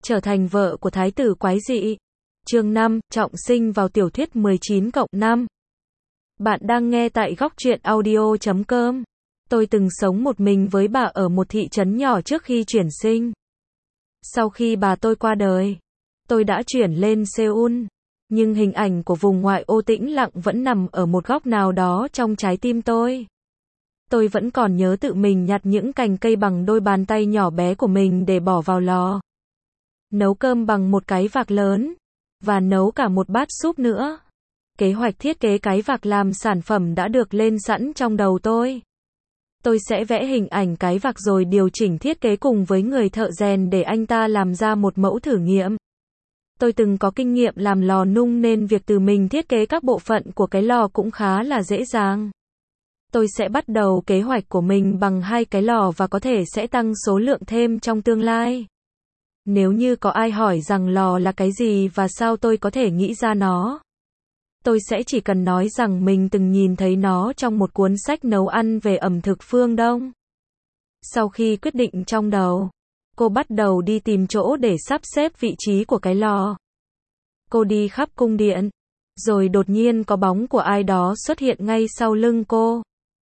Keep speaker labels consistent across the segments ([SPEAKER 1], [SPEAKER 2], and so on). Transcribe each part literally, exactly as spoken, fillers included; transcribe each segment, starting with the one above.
[SPEAKER 1] trở thành vợ của thái tử quái dị. Chương năm, trọng sinh vào tiểu thuyết mười chín cộng năm. Bạn đang nghe tại góc truyện audio chấm com. Tôi từng sống một mình với bà ở một thị trấn nhỏ trước khi chuyển sinh. Sau khi bà tôi qua đời, tôi đã chuyển lên Seoul. Nhưng hình ảnh của vùng ngoại ô tĩnh lặng vẫn nằm ở một góc nào đó trong trái tim tôi. Tôi vẫn còn nhớ tự mình nhặt những cành cây bằng đôi bàn tay nhỏ bé của mình để bỏ vào lò. Nấu cơm bằng một cái vạc lớn. Và nấu cả một bát súp nữa. Kế hoạch thiết kế cái vạc làm sản phẩm đã được lên sẵn trong đầu tôi. Tôi sẽ vẽ hình ảnh cái vạc rồi điều chỉnh thiết kế cùng với người thợ rèn để anh ta làm ra một mẫu thử nghiệm. Tôi từng có kinh nghiệm làm lò nung nên việc từ mình thiết kế các bộ phận của cái lò cũng khá là dễ dàng. Tôi sẽ bắt đầu kế hoạch của mình bằng hai cái lò và có thể sẽ tăng số lượng thêm trong tương lai. Nếu như có ai hỏi rằng lò là cái gì và sao tôi có thể nghĩ ra nó, tôi sẽ chỉ cần nói rằng mình từng nhìn thấy nó trong một cuốn sách nấu ăn về ẩm thực phương Đông. Sau khi quyết định trong đầu, cô bắt đầu đi tìm chỗ để sắp xếp vị trí của cái lò. Cô đi khắp cung điện, rồi đột nhiên có bóng của ai đó xuất hiện ngay sau lưng cô.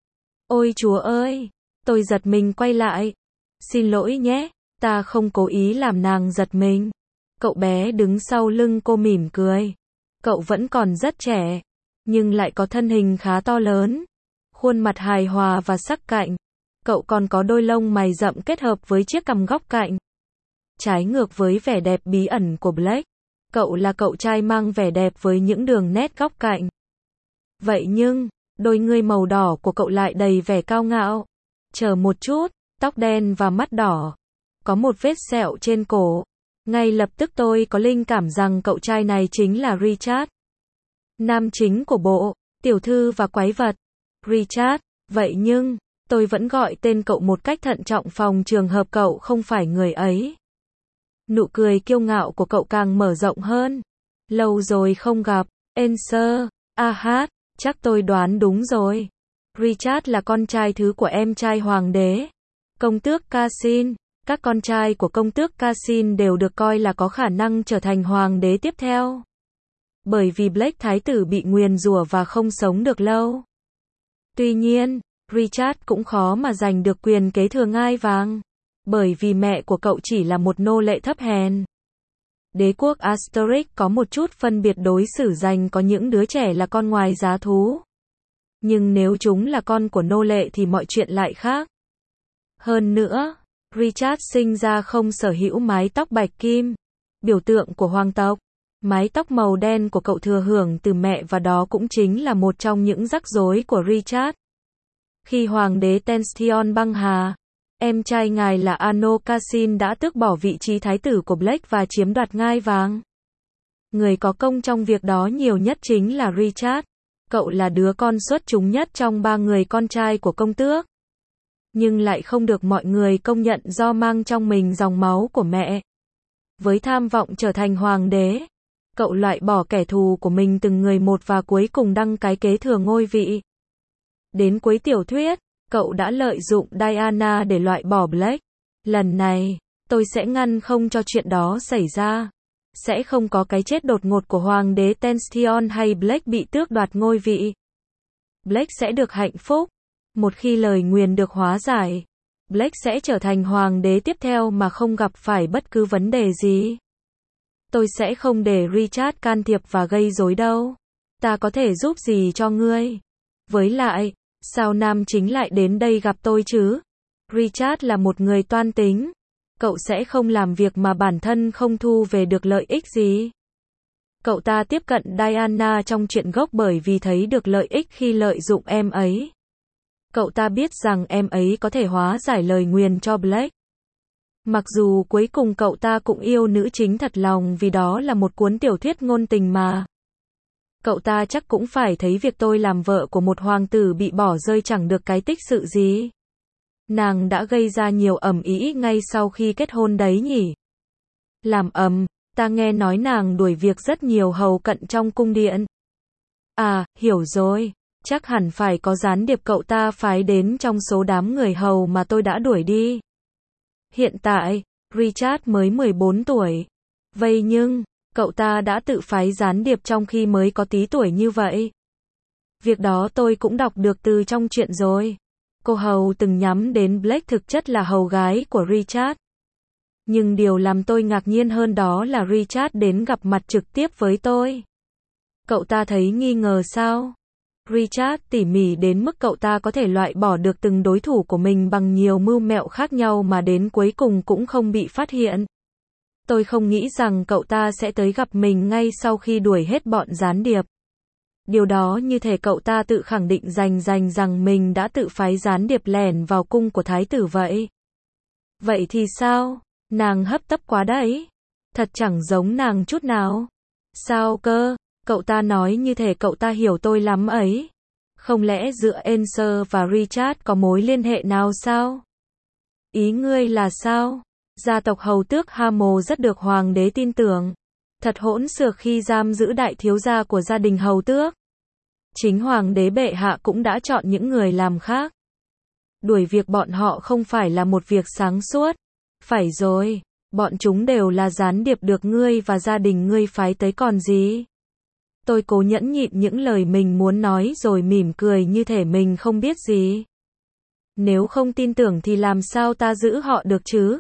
[SPEAKER 1] Ôi Chúa ơi! Tôi giật mình quay lại. Xin lỗi nhé, ta không cố ý làm nàng giật mình. Cậu bé đứng sau lưng cô mỉm cười. Cậu vẫn còn rất trẻ, nhưng lại có thân hình khá to lớn, khuôn mặt hài hòa và sắc cạnh. Cậu còn có đôi lông mày rậm kết hợp với chiếc cằm góc cạnh. Trái ngược với vẻ đẹp bí ẩn của Blake, cậu là cậu trai mang vẻ đẹp với những đường nét góc cạnh. Vậy nhưng, đôi ngươi màu đỏ của cậu lại đầy vẻ cao ngạo. Chờ một chút, tóc đen và mắt đỏ. Có một vết sẹo trên cổ. Ngay lập tức tôi có linh cảm rằng cậu trai này chính là Richard. Nam chính của bộ, tiểu thư và quái vật. Richard, vậy nhưng, tôi vẫn gọi tên cậu một cách thận trọng phòng trường hợp cậu không phải người ấy. Nụ cười kiêu ngạo của cậu càng mở rộng hơn. Lâu rồi không gặp, Enser, a hát, chắc tôi đoán đúng rồi. Richard là con trai thứ của em trai hoàng đế, công tước Cassin. Các con trai của công tước Cassin đều được coi là có khả năng trở thành hoàng đế tiếp theo. Bởi vì Blake thái tử bị nguyền rủa và không sống được lâu. Tuy nhiên, Richard cũng khó mà giành được quyền kế thừa ngai vàng. Bởi vì mẹ của cậu chỉ là một nô lệ thấp hèn. Đế quốc Asterix có một chút phân biệt đối xử dành có những đứa trẻ là con ngoài giá thú. Nhưng nếu chúng là con của nô lệ thì mọi chuyện lại khác. Hơn nữa, Richard sinh ra không sở hữu mái tóc bạch kim, biểu tượng của hoàng tộc. Mái tóc màu đen của cậu thừa hưởng từ mẹ và đó cũng chính là một trong những rắc rối của Richard. Khi hoàng đế Tension băng hà, em trai ngài là Ano Cassin đã tước bỏ vị trí thái tử của Blake và chiếm đoạt ngai vàng. Người có công trong việc đó nhiều nhất chính là Richard. Cậu là đứa con xuất chúng nhất trong ba người con trai của công tước. Nhưng lại không được mọi người công nhận do mang trong mình dòng máu của mẹ. Với tham vọng trở thành hoàng đế, cậu loại bỏ kẻ thù của mình từng người một và cuối cùng đăng cái kế thừa ngôi vị. Đến cuối tiểu thuyết, cậu đã lợi dụng Diana để loại bỏ Blake. Lần này, tôi sẽ ngăn không cho chuyện đó xảy ra. Sẽ không có cái chết đột ngột của hoàng đế Tension hay Blake bị tước đoạt ngôi vị. Blake sẽ được hạnh phúc. Một khi lời nguyền được hóa giải, Blake sẽ trở thành hoàng đế tiếp theo mà không gặp phải bất cứ vấn đề gì. Tôi sẽ không để Richard can thiệp và gây rối đâu. Ta có thể giúp gì cho ngươi? Với lại, sao nam chính lại đến đây gặp tôi chứ? Richard là một người toan tính. Cậu sẽ không làm việc mà bản thân không thu về được lợi ích gì. Cậu ta tiếp cận Diana trong chuyện gốc bởi vì thấy được lợi ích khi lợi dụng em ấy. Cậu ta biết rằng em ấy có thể hóa giải lời nguyền cho Blake. Mặc dù cuối cùng cậu ta cũng yêu nữ chính thật lòng vì đó là một cuốn tiểu thuyết ngôn tình mà. Cậu ta chắc cũng phải thấy việc tôi làm vợ của một hoàng tử bị bỏ rơi chẳng được cái tích sự gì. Nàng đã gây ra nhiều ầm ĩ ngay sau khi kết hôn đấy nhỉ. Làm ầm, ta nghe nói nàng đuổi việc rất nhiều hầu cận trong cung điện. À, hiểu rồi. Chắc hẳn phải có gián điệp cậu ta phái đến trong số đám người hầu mà tôi đã đuổi đi. Hiện tại, Richard mới mười bốn tuổi, Vậy nhưng, cậu ta đã tự phái gián điệp trong khi mới có tí tuổi như vậy. Việc đó tôi cũng đọc được từ trong truyện rồi. Cô hầu từng nhắm đến Blake thực chất là hầu gái của Richard. Nhưng điều làm tôi ngạc nhiên hơn đó là Richard đến gặp mặt trực tiếp với tôi. Cậu ta thấy nghi ngờ sao? Richard tỉ mỉ đến mức cậu ta có thể loại bỏ được từng đối thủ của mình bằng nhiều mưu mẹo khác nhau mà đến cuối cùng cũng không bị phát hiện. Tôi không nghĩ rằng cậu ta sẽ tới gặp mình ngay sau khi đuổi hết bọn gián điệp. Điều đó như thể cậu ta tự khẳng định rành rành rằng mình đã tự phái gián điệp lẻn vào cung của thái tử vậy. Vậy thì sao? Nàng hấp tấp quá đấy. Thật chẳng giống nàng chút nào. Sao cơ? Cậu ta nói như thể cậu ta hiểu tôi lắm ấy. Không lẽ giữa Enser và Richard có mối liên hệ nào sao? Ý ngươi là sao? Gia tộc hầu tước Hamo rất được hoàng đế tin tưởng. Thật hỗn xược khi giam giữ đại thiếu gia của gia đình hầu tước. Chính hoàng đế bệ hạ cũng đã chọn những người làm khác. Đuổi việc bọn họ không phải là một việc sáng suốt. Phải rồi, bọn chúng đều là gián điệp được ngươi và gia đình ngươi phái tới còn gì. Tôi cố nhẫn nhịn những lời mình muốn nói rồi mỉm cười như thể mình không biết gì. Nếu không tin tưởng thì làm sao ta giữ họ được chứ?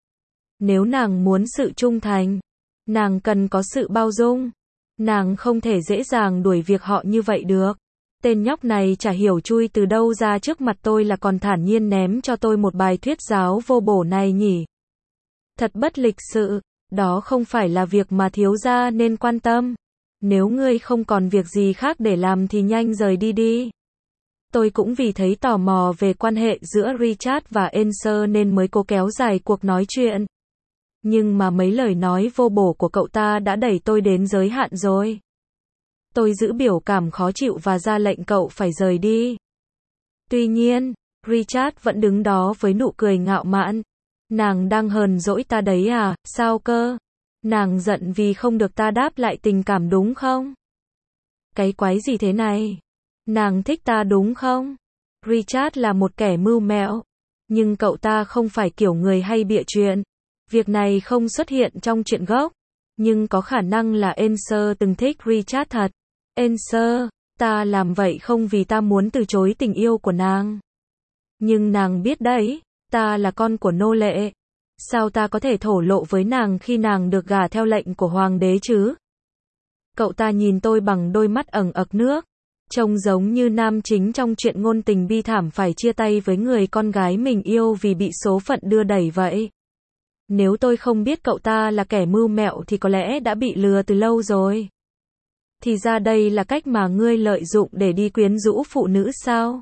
[SPEAKER 1] Nếu nàng muốn sự trung thành, nàng cần có sự bao dung. Nàng không thể dễ dàng đuổi việc họ như vậy được. Tên nhóc này chả hiểu chui từ đâu ra trước mặt tôi là còn thản nhiên ném cho tôi một bài thuyết giáo vô bổ này nhỉ. Thật bất lịch sự, đó không phải là việc mà thiếu gia nên quan tâm. Nếu ngươi không còn việc gì khác để làm thì nhanh rời đi đi. Tôi cũng vì thấy tò mò về quan hệ giữa Richard và Enser nên mới cố kéo dài cuộc nói chuyện. Nhưng mà mấy lời nói vô bổ của cậu ta đã đẩy tôi đến giới hạn rồi. Tôi giữ biểu cảm khó chịu và ra lệnh cậu phải rời đi. Tuy nhiên, Richard vẫn đứng đó với nụ cười ngạo mạn. Nàng đang hờn dỗi ta đấy à, sao cơ? Nàng giận vì không được ta đáp lại tình cảm đúng không? Cái quái gì thế này? Nàng thích ta đúng không? Richard là một kẻ mưu mẹo. Nhưng cậu ta không phải kiểu người hay bịa chuyện. Việc này không xuất hiện trong truyện gốc. Nhưng có khả năng là Enser từng thích Richard thật. Enser, ta làm vậy không vì ta muốn từ chối tình yêu của nàng. Nhưng nàng biết đấy, ta là con của nô lệ. Sao ta có thể thổ lộ với nàng khi nàng được gả theo lệnh của hoàng đế chứ? Cậu ta nhìn tôi bằng đôi mắt ẩn ực nước. Trông giống như nam chính trong truyện ngôn tình bi thảm phải chia tay với người con gái mình yêu vì bị số phận đưa đẩy vậy. Nếu tôi không biết cậu ta là kẻ mưu mẹo thì có lẽ đã bị lừa từ lâu rồi. Thì ra đây là cách mà ngươi lợi dụng để đi quyến rũ phụ nữ sao?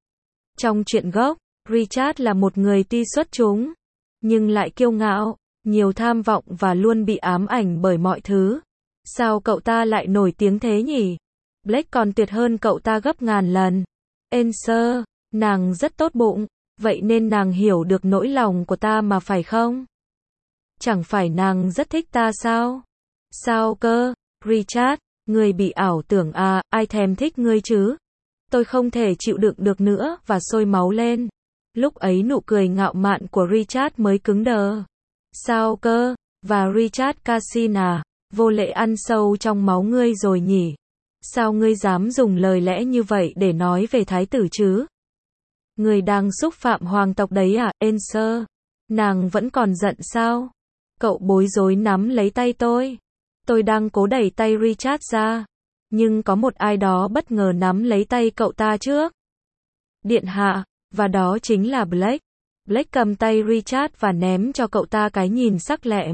[SPEAKER 1] Trong truyện gốc, Richard là một người tuy xuất chúng, nhưng lại kiêu ngạo, nhiều tham vọng và luôn bị ám ảnh bởi mọi thứ. Sao cậu ta lại nổi tiếng thế nhỉ? Blake còn tuyệt hơn cậu ta gấp ngàn lần. Enser, nàng rất tốt bụng, vậy nên nàng hiểu được nỗi lòng của ta mà phải không? Chẳng phải nàng rất thích ta sao? Sao cơ? Richard, ngươi bị ảo tưởng à, ai thèm thích ngươi chứ? Tôi không thể chịu đựng được nữa và sôi máu lên. Lúc ấy nụ cười ngạo mạn của Richard mới cứng đờ. Sao cơ? Và Richard Cassin à, vô lệ ăn sâu trong máu ngươi rồi nhỉ? Sao ngươi dám dùng lời lẽ như vậy để nói về thái tử chứ? Ngươi đang xúc phạm hoàng tộc đấy à, Enser? Nàng vẫn còn giận sao? Cậu bối rối nắm lấy tay tôi. Tôi đang cố đẩy tay Richard ra. Nhưng có một ai đó bất ngờ nắm lấy tay cậu ta trước. Điện hạ, và đó chính là Blake. Blake cầm tay Richard và ném cho cậu ta cái nhìn sắc lẹm.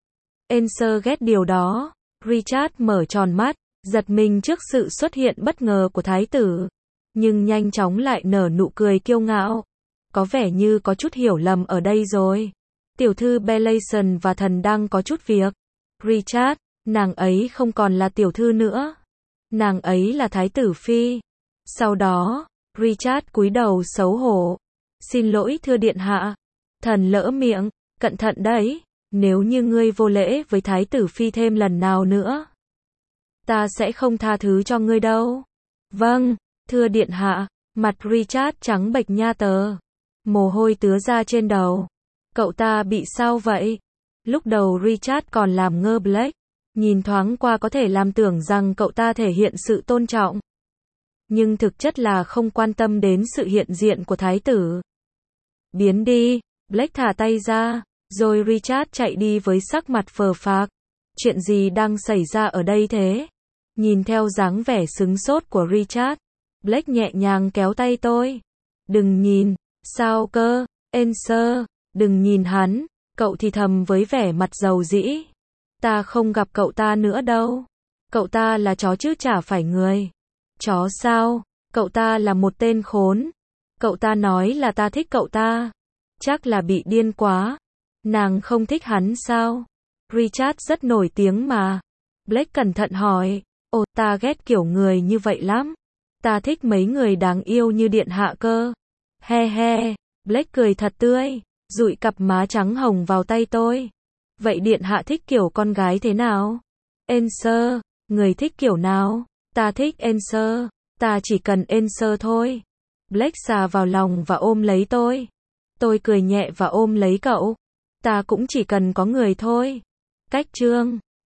[SPEAKER 1] Enser ghét điều đó. Richard mở tròn mắt, giật mình trước sự xuất hiện bất ngờ của thái tử. Nhưng nhanh chóng lại nở nụ cười kiêu ngạo. Có vẻ như có chút hiểu lầm ở đây rồi. Tiểu thư Belation và thần đang có chút việc. Richard, nàng ấy không còn là tiểu thư nữa. Nàng ấy là thái tử phi. Sau đó, Richard cúi đầu xấu hổ. Xin lỗi thưa điện hạ. Thần lỡ miệng, cẩn thận đấy. Nếu như ngươi vô lễ với thái tử phi thêm lần nào nữa, ta sẽ không tha thứ cho ngươi đâu. Vâng, thưa điện hạ. Mặt Richard trắng bệch nha tờ. Mồ hôi tứa ra trên đầu. Cậu ta bị sao vậy? Lúc đầu Richard còn làm ngơ Blake, nhìn thoáng qua có thể làm tưởng rằng cậu ta thể hiện sự tôn trọng. Nhưng thực chất là không quan tâm đến sự hiện diện của thái tử. Biến đi, Blake thả tay ra, rồi Richard chạy đi với sắc mặt phờ phạc. Chuyện gì đang xảy ra ở đây thế? Nhìn theo dáng vẻ sững sốt của Richard, Blake nhẹ nhàng kéo tay tôi. Đừng nhìn, sao cơ, Enser, đừng nhìn hắn, cậu thì thầm với vẻ mặt dầu dĩ. Ta không gặp cậu ta nữa đâu. Cậu ta là chó chứ chả phải người. Chó sao? Cậu ta là một tên khốn. Cậu ta nói là ta thích cậu ta. Chắc là bị điên quá. Nàng không thích hắn sao? Richard rất nổi tiếng mà. Blake cẩn thận hỏi. Ồ, ta ghét kiểu người như vậy lắm. Ta thích mấy người đáng yêu như điện hạ cơ. He he, Blake cười thật tươi, dụi cặp má trắng hồng vào tay tôi. Vậy điện hạ thích kiểu con gái thế nào? Enser, người thích kiểu nào? Ta thích Enser, ta chỉ cần Enser thôi. Blake xà vào lòng và ôm lấy tôi. Tôi cười nhẹ và ôm lấy cậu. Ta cũng chỉ cần có người thôi. Cách chương